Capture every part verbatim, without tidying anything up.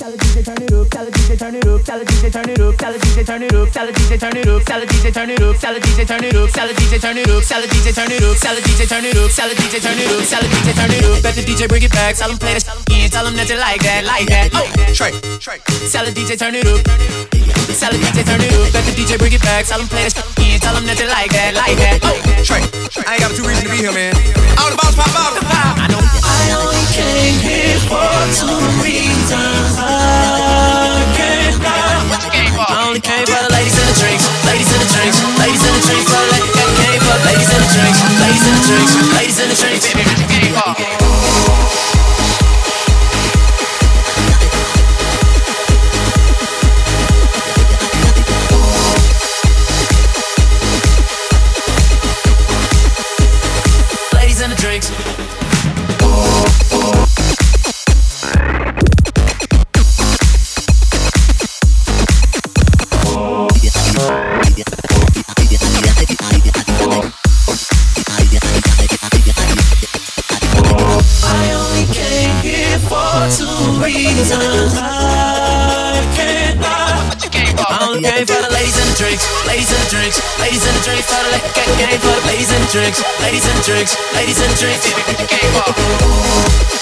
tell the D J turn it up, tell the D J turn it up, tell the D J turn it up, tell the D J turn it up, tell the D J turn it up, tell the D J turn it up, tell the D J turn it up, tell the D J turn it up, tell the D J turn it up, tell the D J turn it up, tell the D J turn it up, tell the D J turn it up, let the D J bring it back, tell him play the again, tell him that you like that, like that. Oh, Trey, Trey, tell the D J turn it up, tell the D J turn it up, let the D J bring it back, tell him play the again, tell him that you like that, like that. Oh, Trey, I ain't got two reasons to be here, man. All the bottles pop out. I know. I only came here for two reasons. I can't lie. What you came for? I only came for the ladies and the drinks, ladies and the drinks, ladies and the drinks. For the I came for ladies and the drinks, ladies and the drinks, ladies and the drinks. Baby, what you came for? Drinks. I only came here for two reasons. I can't lie. What you came for? I only came for the ladies and the drinks, ladies and the drinks, ladies and the drinks. For the la- came for the ladies and the drinks, ladies and the drinks, ladies and the drinks. Baby, what you came for?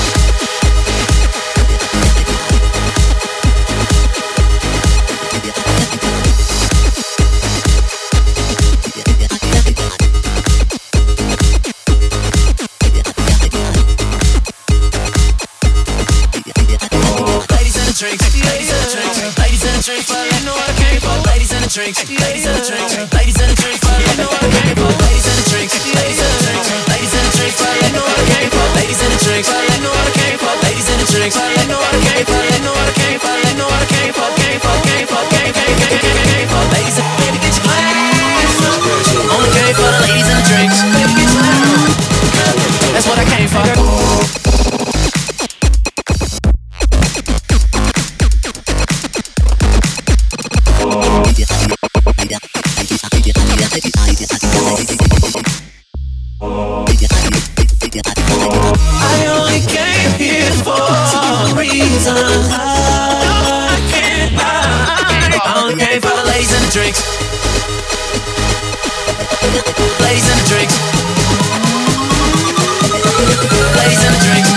Drinks, ladies and the drinks, ladies and the drinks, but they know what I came for. Ladies and the drinks, ladies and the drinks, ladies and the drinks, but they know what I came for. Ladies and the drinks, ladies and the drinks, ladies and the drinks, but they know what I came for. Ladies and the drinks, but they know what I came for. Ladies and the drinks, but they know what I came for. They know what I came for. They know what I came for. Came for, came for, came, came, came, came, came for. Ladies and baby, get your glass. Only came for the ladies and the drinks. Baby, get your glass. That's what I came for. I only came here for two reasons. I can't lie. I only came for the ladies and the drinks, ladies and the drinks, ladies and the drinks,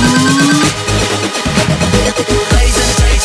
ladies and the drinks.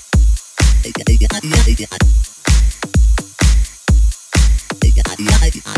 Yeah.